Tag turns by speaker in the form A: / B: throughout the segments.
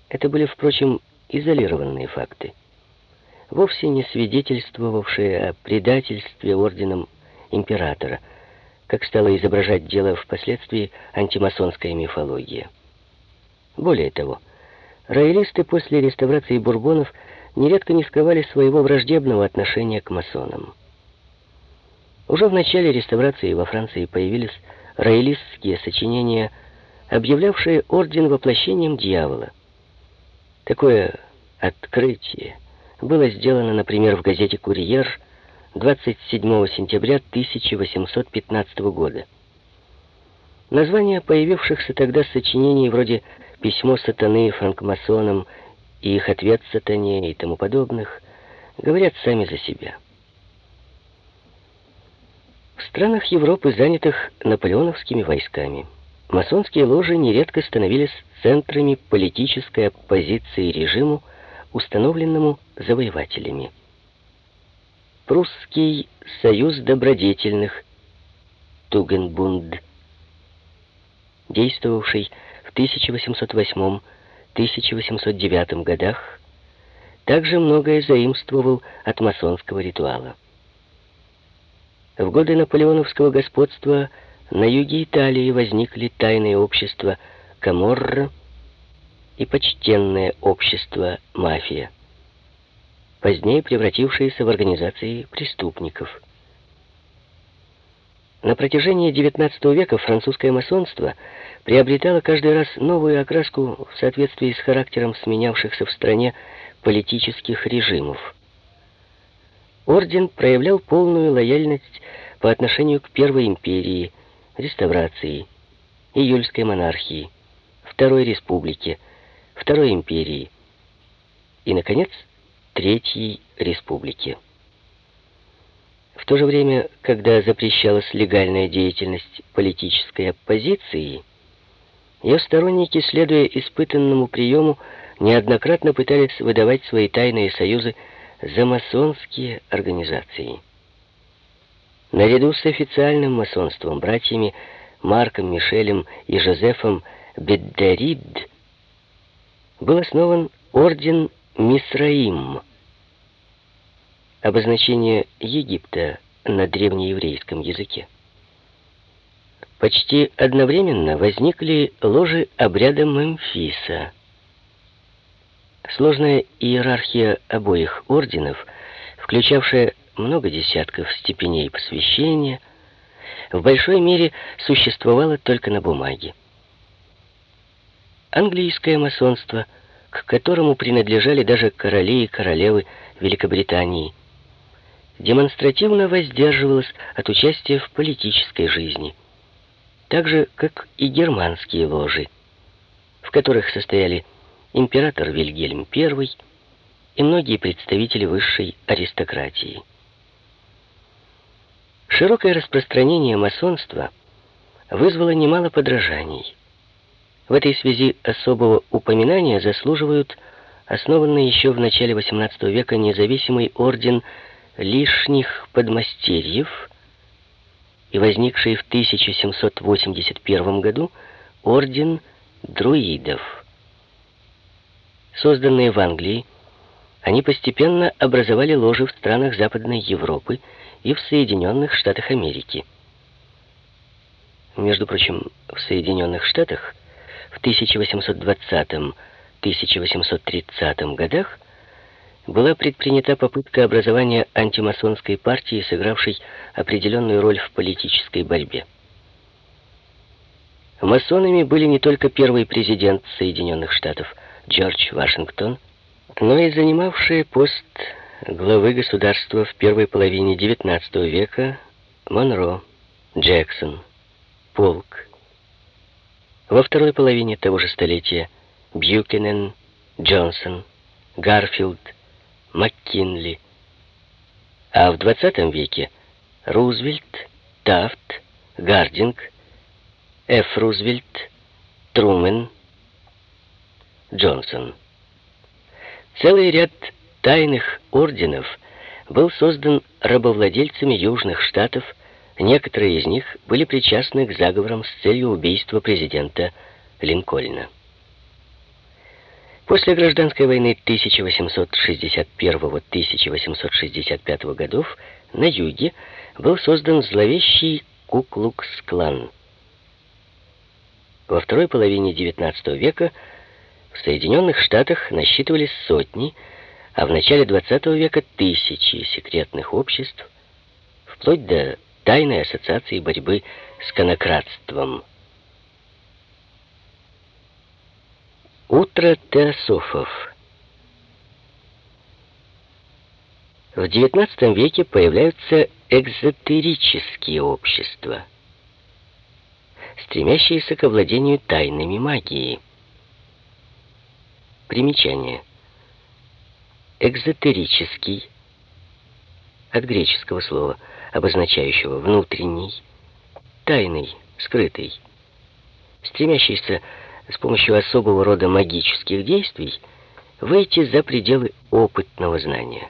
A: Это были, впрочем, изолированные факты, вовсе не свидетельствовавшие о предательстве орденом императора, как стала изображать дело впоследствии антимасонская мифология. Более того, роялисты после реставрации бурбонов нередко не скрывали своего враждебного отношения к масонам. Уже в начале реставрации во Франции появились роялистские сочинения, объявлявшие орден воплощением дьявола. Такое открытие было сделано, например, в газете «Курьер» 27 сентября 1815 года. Названия появившихся тогда сочинений вроде «Письмо сатаны франкмасонам» и «Их ответ сатане» и тому подобных говорят сами за себя. В странах Европы, занятых наполеоновскими войсками, масонские ложи нередко становились центрами политической оппозиции режиму, установленному завоевателями. Прусский союз добродетельных, Тугенбунд, действовавший в 1808-1809 годах, также многое заимствовал от масонского ритуала. В годы наполеоновского господства на юге Италии возникли тайные общества Каморра и почтенное общество Мафия, позднее превратившиеся в организации преступников. На протяжении XIX века французское масонство приобретало каждый раз новую окраску в соответствии с характером сменявшихся в стране политических режимов. Орден проявлял полную лояльность по отношению к Первой империи, реставрации, июльской монархии, Второй республике, Второй империи и, наконец, Третьей республике. В то же время, когда запрещалась легальная деятельность политической оппозиции, ее сторонники, следуя испытанному приему, неоднократно пытались выдавать свои тайные союзы за масонские организации. Наряду с официальным масонством, братьями Марком, Мишелем и Жозефом Беддерид, был основан орден Мисраим, обозначение Египта на древнееврейском языке. Почти одновременно возникли ложи обряда Мемфиса. Сложная иерархия обоих орденов, включавшая много десятков степеней посвящения, в большой мере существовала только на бумаге. Английское масонство, к которому принадлежали даже короли и королевы Великобритании, демонстративно воздерживалось от участия в политической жизни, так же, как и германские ложи, в которых состояли император Вильгельм I и многие представители высшей аристократии. Широкое распространение масонства вызвало немало подражаний. В этой связи особого упоминания заслуживают основанный еще в начале XVIII века независимый орден лишних подмастерьев и возникший в 1781 году орден друидов. Созданные в Англии, они постепенно образовали ложи в странах Западной Европы и в Соединенных Штатах Америки. Между прочим, в Соединенных Штатах в 1820-1830 годах была предпринята попытка образования антимасонской партии, сыгравшей определенную роль в политической борьбе. Масонами были не только первый президент Соединенных Штатов Джордж Вашингтон, но и занимавшие пост главы государства в первой половине XIX века Монро, Джексон, Полк. Во второй половине того же столетия Бьюкенен, Джонсон, Гарфилд, МакКинли. А в XX веке Рузвельт, Тафт, Гардинг, Ф. Рузвельт, Трумен, Джонсон. Целый ряд тайных орденов был создан рабовладельцами Южных Штатов, некоторые из них были причастны к заговорам с целью убийства президента Линкольна. После гражданской войны 1861-1865 годов на юге был создан зловещий Ку-Клукс-Клан. Во второй половине XIX века в Соединенных Штатах насчитывались сотни, а в начале XX века тысячи секретных обществ, вплоть до тайной ассоциации борьбы с конократством. Утро теософов. В XIX веке появляются экзотерические общества, стремящиеся к овладению тайнами магии. Примечание. Экзотерический, от греческого слова, обозначающего внутренний, тайный, скрытый, стремящийся с помощью особого рода магических действий выйти за пределы опытного знания.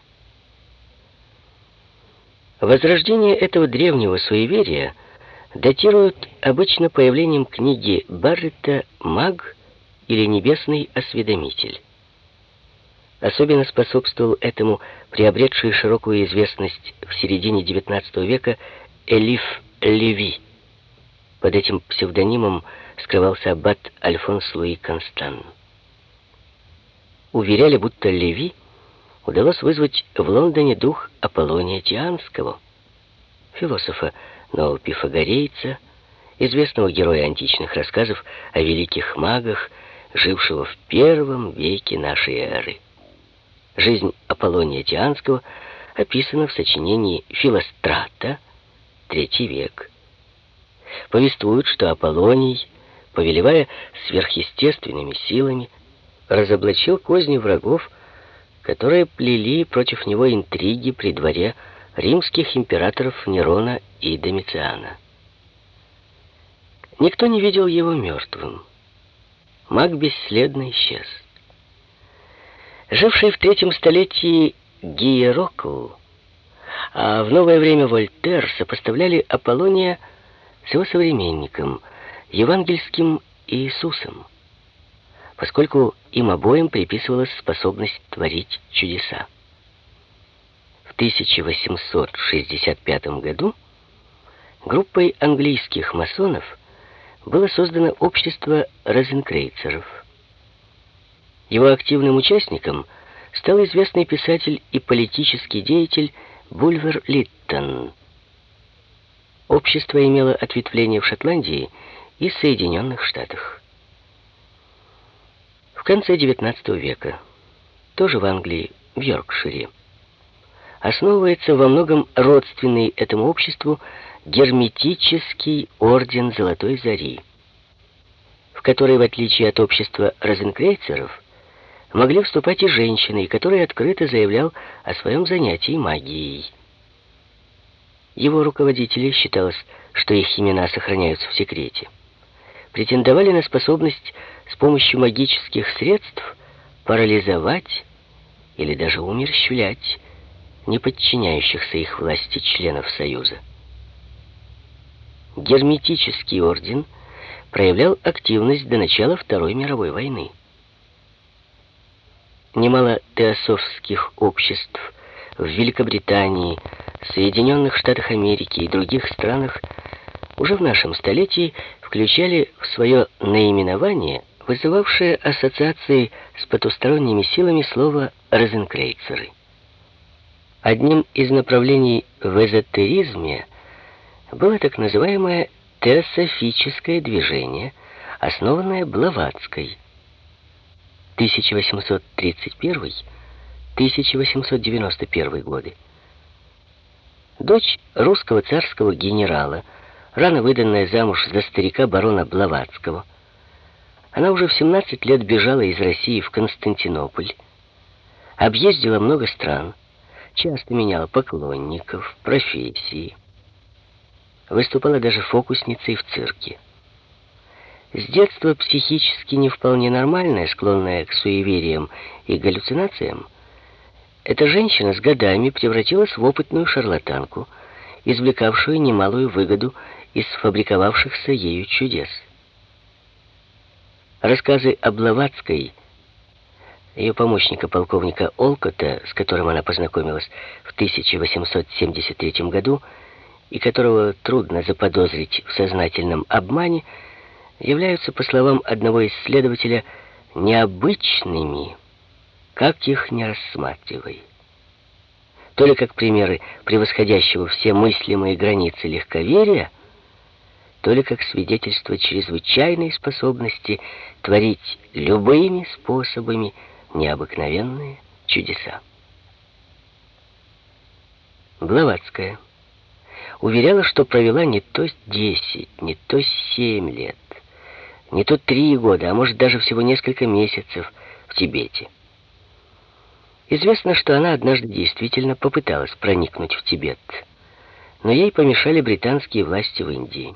A: Возрождение этого древнего суеверия датируют обычно появлением книги Барретта «Маг» или «Небесный осведомитель». Особенно способствовал этому приобретший широкую известность в середине XIX века Элиф Леви. Под этим псевдонимом скрывался аббат Альфонс Луи Констан. Уверяли, будто Леви удалось вызвать в Лондоне дух Аполлония Тианского, философа новопифагорейца, известного героя античных рассказов о великих магах, жившего в первом веке нашей эры. Жизнь Аполлония Тианского описана в сочинении Филострата, III век. Повествуют, что Аполлоний, повелевая сверхъестественными силами, разоблачил козни врагов, которые плели против него интриги при дворе римских императоров Нерона и Домициана. Никто не видел его мертвым. Маг бесследно исчез. Живший в III столетии Гиерокл, а в новое время Вольтер сопоставляли Аполлония с его современником, евангельским Иисусом, поскольку им обоим приписывалась способность творить чудеса. В 1865 году группой английских масонов было создано общество розенкрейцеров. Его активным участником стал известный писатель и политический деятель Бульвер Литтон. Общество имело ответвление в Шотландии и Соединенных Штатах. В конце XIX века, тоже в Англии, в Йоркшире, основывается во многом родственный этому обществу герметический орден Золотой Зари, в который, в отличие от общества розенкрейцеров, могли вступать и женщины, которые открыто заявлял о своем занятии магией. Его руководители, считалось, что их имена сохраняются в секрете, претендовали на способность с помощью магических средств парализовать или даже умерщвлять не подчиняющихся их власти членов Союза. Герметический орден проявлял активность до начала Второй мировой войны. Немало теософских обществ в Великобритании, Соединенных Штатах Америки и других странах уже в нашем столетии включали в свое наименование вызывавшее ассоциации с потусторонними силами слово «розенкрейцеры». Одним из направлений в эзотеризме было так называемое теософическое движение, основанное Блаватской, 1831-1891 годы. Дочь русского царского генерала, рано выданная замуж за старика барона Блаватского, она уже в 17 лет бежала из России в Константинополь, объездила много стран, часто меняла поклонников, профессии, выступала даже фокусницей в цирке. С детства психически не вполне нормальная, склонная к суевериям и галлюцинациям, эта женщина с годами превратилась в опытную шарлатанку, извлекавшую немалую выгоду из сфабриковавшихся ею чудес. Рассказы о Блаватской ее помощника полковника Олкота, с которым она познакомилась в 1873 году, и которого трудно заподозрить в сознательном обмане, являются, по словам одного исследователя, необычными, как их не рассматривай. То ли как примеры превосходящего все мыслимые границы легковерия, то ли как свидетельство чрезвычайной способности творить любыми способами необыкновенные чудеса. Блаватская уверяла, что провела не то 10, не то 7 лет, не то 3 года, а может даже всего несколько месяцев в Тибете. Известно, что она однажды действительно попыталась проникнуть в Тибет, но ей помешали британские власти в Индии.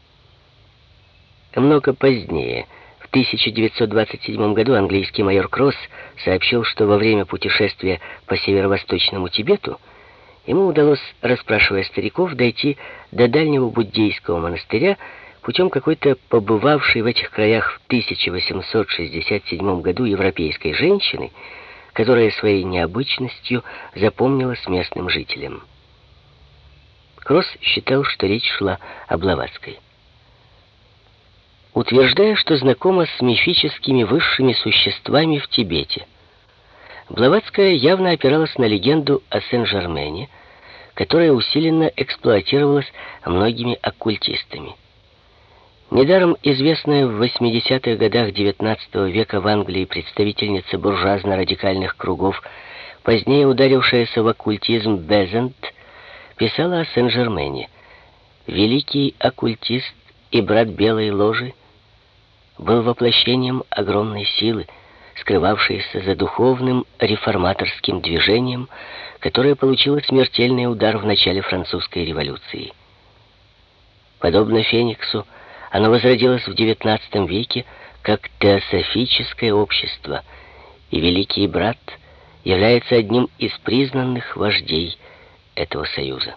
A: Много позднее, в 1927 году, английский майор Кросс сообщил, что во время путешествия по северо-восточному Тибету ему удалось, расспрашивая стариков, дойти до дальнего буддийского монастыря путем какой-то побывавшей в этих краях в 1867 году европейской женщины, которая своей необычностью запомнилась местным жителям. Кросс считал, что речь шла о Блаватской. Утверждая, что знакома с мифическими высшими существами в Тибете, Блаватская явно опиралась на легенду о Сен-Жермене, которая усиленно эксплуатировалась многими оккультистами. Недаром известная в 80-х годах XIX века в Англии представительница буржуазно-радикальных кругов, позднее ударившаяся в оккультизм Безант, писала о Сен-Жермене. Великий оккультист и брат Белой Ложи был воплощением огромной силы, скрывавшейся за духовным реформаторским движением, которое получило смертельный удар в начале французской революции. Подобно Фениксу, оно возродилось в XIX веке как теософическое общество, и Великий Брат является одним из признанных вождей этого союза.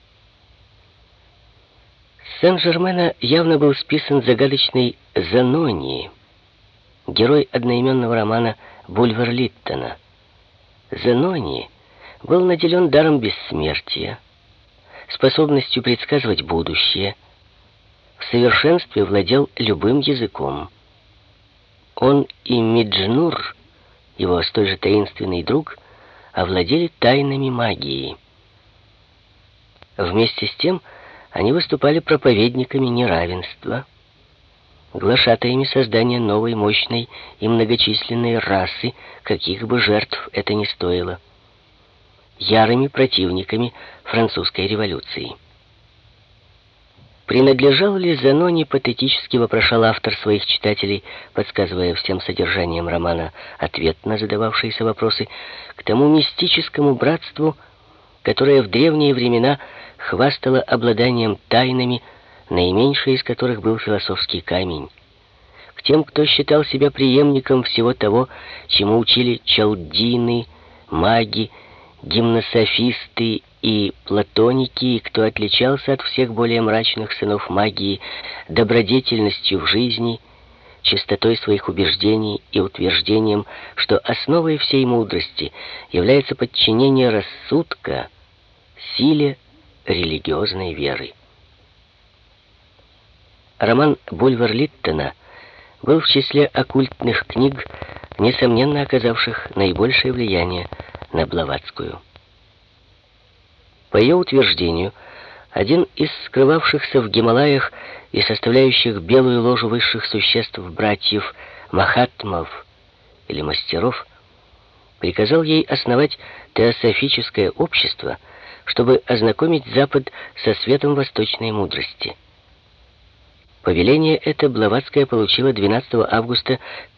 A: С Сен-Жермена явно был списан загадочный Занони, герой одноименного романа Бульвер-Литтона. Занони был наделен даром бессмертия, способностью предсказывать будущее, в совершенстве владел любым языком. Он и Миджнур, его столь же таинственный друг, овладели тайнами магии. Вместе с тем они выступали проповедниками неравенства, глашатаями создания новой, мощной и многочисленной расы, каких бы жертв это ни стоило, ярыми противниками французской революции. Принадлежал ли Занони, патетически вопрошал автор своих читателей, подсказывая всем содержанием романа ответ на задававшиеся вопросы, к тому мистическому братству, которое в древние времена хвастало обладанием тайнами, наименьший из которых был философский камень, к тем, кто считал себя преемником всего того, чему учили чалдины, маги, гимнософисты и платоники, и кто отличался от всех более мрачных сынов магии добродетельностью в жизни, чистотой своих убеждений и утверждением, что основой всей мудрости является подчинение рассудка силе религиозной веры. Роман Бульвер-Литтона был в числе оккультных книг, несомненно оказавших наибольшее влияние на Блаватскую. По ее утверждению, один из скрывавшихся в Гималаях и составляющих белую ложу высших существ братьев Махатмов или мастеров приказал ей основать теософическое общество, чтобы ознакомить Запад со светом восточной мудрости. Повеление это Блаватская получила 12 августа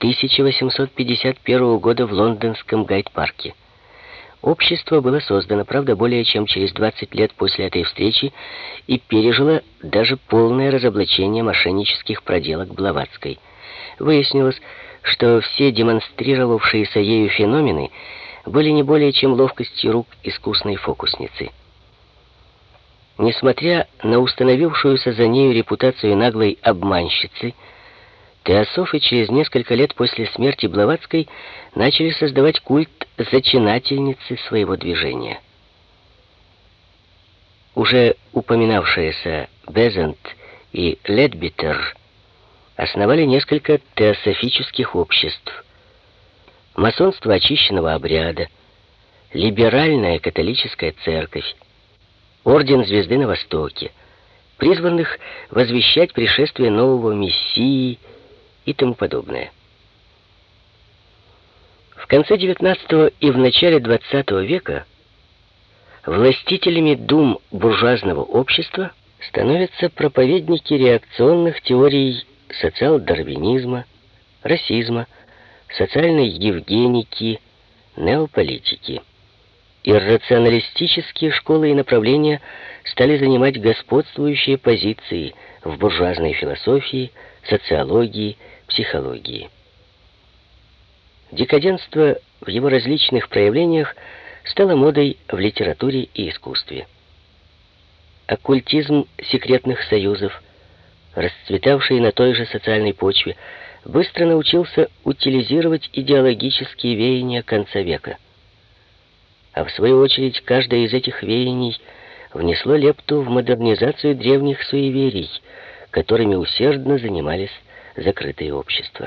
A: 1851 года в лондонском Гайд-парке. Общество было создано, правда, более чем через 20 лет после этой встречи и пережило даже полное разоблачение мошеннических проделок Блаватской. Выяснилось, что все демонстрировавшиеся ею феномены были не более чем ловкостью рук искусной фокусницы. Несмотря на установившуюся за нею репутацию наглой обманщицы, теософы через несколько лет после смерти Блаватской начали создавать культ зачинательницы своего движения. Уже упоминавшиеся Безант и Ледбитер основали несколько теософических обществ. Масонство очищенного обряда, либеральная католическая церковь, орден Звезды на Востоке, призванных возвещать пришествие нового Мессии и тому подобное. В конце XIX и в начале XX века властителями дум буржуазного общества становятся проповедники реакционных теорий социал-дарвинизма, расизма, социальной евгеники, неополитики. Иррационалистические школы и направления стали занимать господствующие позиции в буржуазной философии, социологии, психологии. Декаденство в его различных проявлениях стало модой в литературе и искусстве. Оккультизм секретных союзов, расцветавший на той же социальной почве, быстро научился утилизировать идеологические веяния конца века. А в свою очередь, каждое из этих веяний внесло лепту в модернизацию древних суеверий, которыми усердно занимались закрытые общества.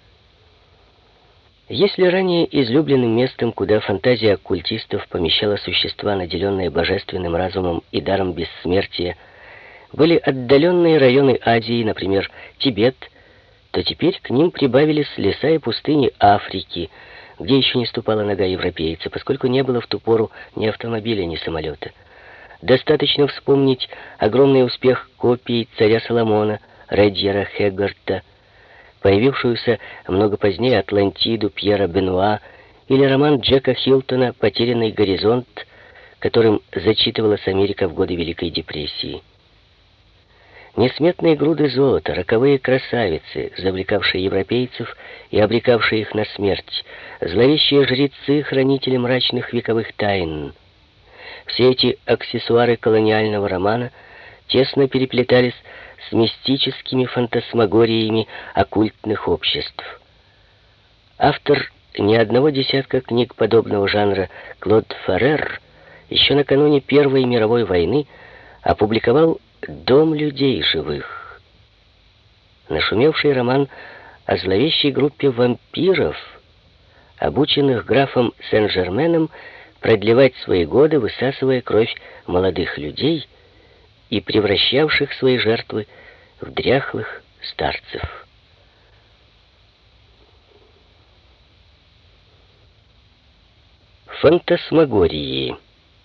A: Если ранее излюбленным местом, куда фантазия оккультистов помещала существа, наделенные божественным разумом и даром бессмертия, были отдаленные районы Азии, например, Тибет, то теперь к ним прибавились леса и пустыни Африки, где еще не ступала нога европейца, поскольку не было в ту пору ни автомобиля, ни самолета. Достаточно вспомнить огромный успех копий царя Соломона, Редьера Хегарта, появившуюся много позднее Атлантиду Пьера Бенуа или роман Джека Хилтона «Потерянный горизонт», которым зачитывалась Америка в годы Великой депрессии. Несметные груды золота, роковые красавицы, завлекавшие европейцев и обрекавшие их на смерть, зловещие жрецы, хранители мрачных вековых тайн. Все эти аксессуары колониального романа тесно переплетались с мистическими фантасмагориями оккультных обществ. Автор ни одного десятка книг подобного жанра Клод Феррер еще накануне Первой мировой войны опубликовал «Дом людей живых». Нашумевший роман о зловещей группе вампиров, обученных графом Сен-Жерменом продлевать свои годы, высасывая кровь молодых людей и превращавших свои жертвы в дряхлых старцев. Фантасмагории.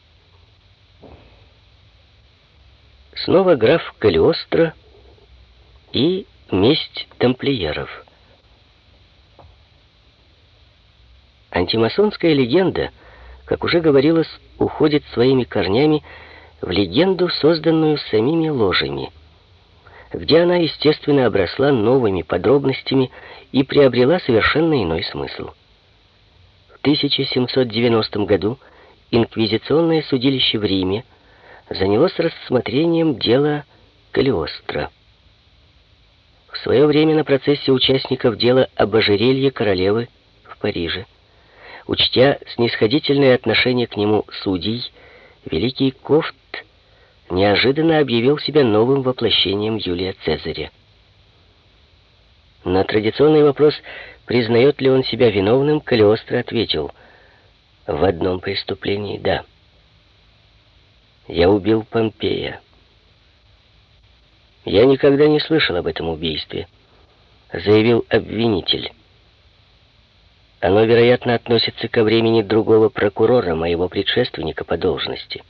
A: Снова граф Калиостро и месть тамплиеров. Антимасонская легенда, как уже говорилось, уходит своими корнями в легенду, созданную самими ложами, где она, естественно, обросла новыми подробностями и приобрела совершенно иной смысл. В 1790 году инквизиционное судилище в Риме занялось рассмотрением дела Калиостро. В свое время на процессе участников дела об ожерелье королевы в Париже, учтя снисходительное отношение к нему судей, великий Кофт неожиданно объявил себя новым воплощением Юлия Цезаря. На традиционный вопрос, признает ли он себя виновным, Калиостро ответил: «В одном преступлении — да. Я убил Помпея». «Я никогда не слышал об этом убийстве», — заявил обвинитель. «Оно, вероятно, относится ко времени другого прокурора, моего предшественника по должности».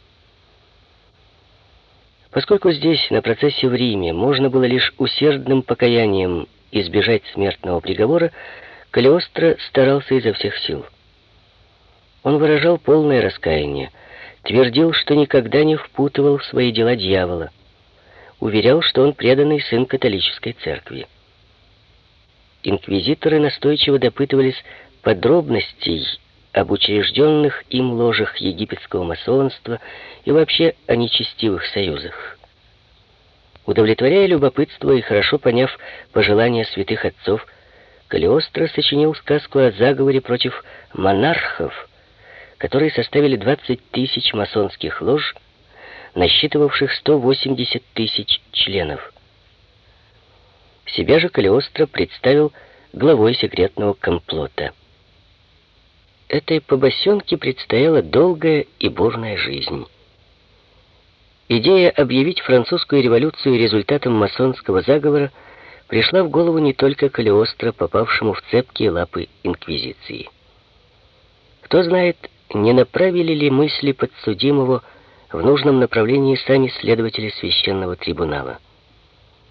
A: Поскольку здесь, на процессе в Риме, можно было лишь усердным покаянием избежать смертного приговора, Калиостро старался изо всех сил. Он выражал полное раскаяние, твердил, что никогда не впутывал в свои дела дьявола, уверял, что он преданный сын католической церкви. Инквизиторы настойчиво допытывались подробностей об учрежденных им ложах египетского масонства и вообще о нечестивых союзах. Удовлетворяя любопытство и хорошо поняв пожелания святых отцов, Калиостро сочинил сказку о заговоре против монархов, которые составили 20 тысяч масонских лож, насчитывавших 180 тысяч членов. Себя же Калиостро представил главой секретного комплота. Этой побосенке предстояла долгая и бурная жизнь. Идея объявить французскую революцию результатом масонского заговора пришла в голову не только Калиостро, попавшему в цепкие лапы инквизиции. Кто знает, не направили ли мысли подсудимого в нужном направлении сами следователи священного трибунала.